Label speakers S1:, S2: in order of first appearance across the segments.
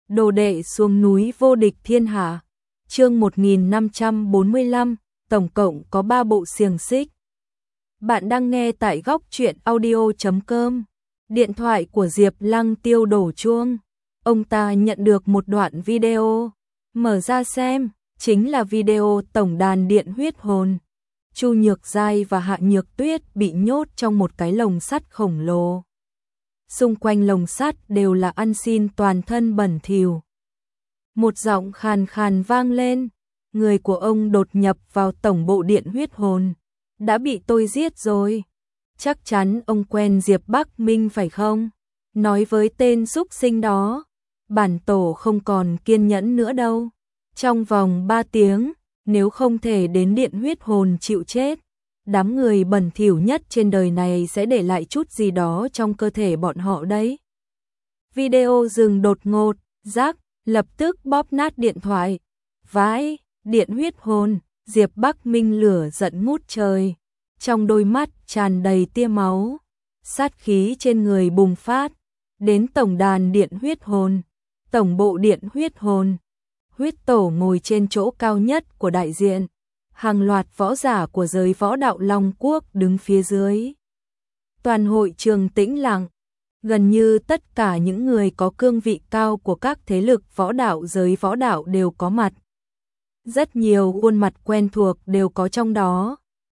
S1: Đồ đệ xuống núi vô địch thiên hạ. Chương 1545, tổng cộng có 3 bộ xiềng xích. Bạn đang nghe tại góc truyện audio.com. Điện thoại của Diệp Lăng Tiêu đổ chuông. Ông ta nhận được một đoạn video. Mở ra xem, chính là video tổng đàn điện huyết hồn. Chu Nhược Giai và Hạ Nhược Tuyết bị nhốt trong một cái lồng sắt khổng lồ. Xung quanh lồng sắt đều là ăn xin toàn thân bẩn thỉu. Một giọng khàn khàn vang lên, người của ông đột nhập vào tổng bộ điện huyết hồn, đã bị tôi giết rồi. Chắc chắn ông quen Diệp Bắc Minh phải không? Nói với tên súc sinh đó, bản tổ không còn kiên nhẫn nữa đâu. Trong vòng 3 tiếng, nếu không thể đến điện huyết hồn chịu chết, đám người bẩn thỉu nhất trên đời này sẽ để lại chút gì đó trong cơ thể bọn họ đấy. Video dừng đột ngột, rắc, lập tức bóp nát điện thoại. Vãi, điện huyết hồn, Diệp Bắc Minh lửa giận ngút trời. Trong đôi mắt tràn đầy tia máu, sát khí trên người bùng phát. Đến tổng đàn điện huyết hồn, tổng bộ điện huyết hồn. Huyết tổ ngồi trên chỗ cao nhất của đại diện. Hàng loạt võ giả của giới võ đạo Long Quốc đứng phía dưới. Toàn hội trường tĩnh lặng. Gần như tất cả những người có cương vị cao của các thế lực võ đạo giới võ đạo đều có mặt. Rất nhiều khuôn mặt quen thuộc đều có trong đó.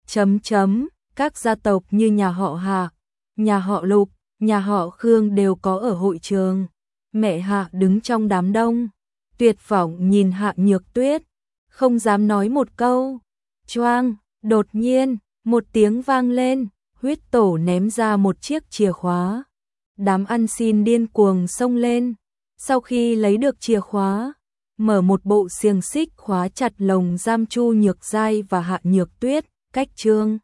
S1: Các gia tộc như nhà họ Hạ, nhà họ Lục, nhà họ Khương đều có ở hội trường. Mẹ Hạ đứng trong đám đông, tuyệt vọng nhìn Hạ Nhược Tuyết, không dám nói một câu. Choang, đột nhiên, một tiếng vang lên, huyết tổ ném ra một chiếc chìa khóa. Đám ăn xin điên cuồng xông lên, sau khi lấy được chìa khóa, mở một bộ xiềng xích khóa chặt lồng giam Chu Nhược Giai và Hạ Nhược Tuyết, cách Trương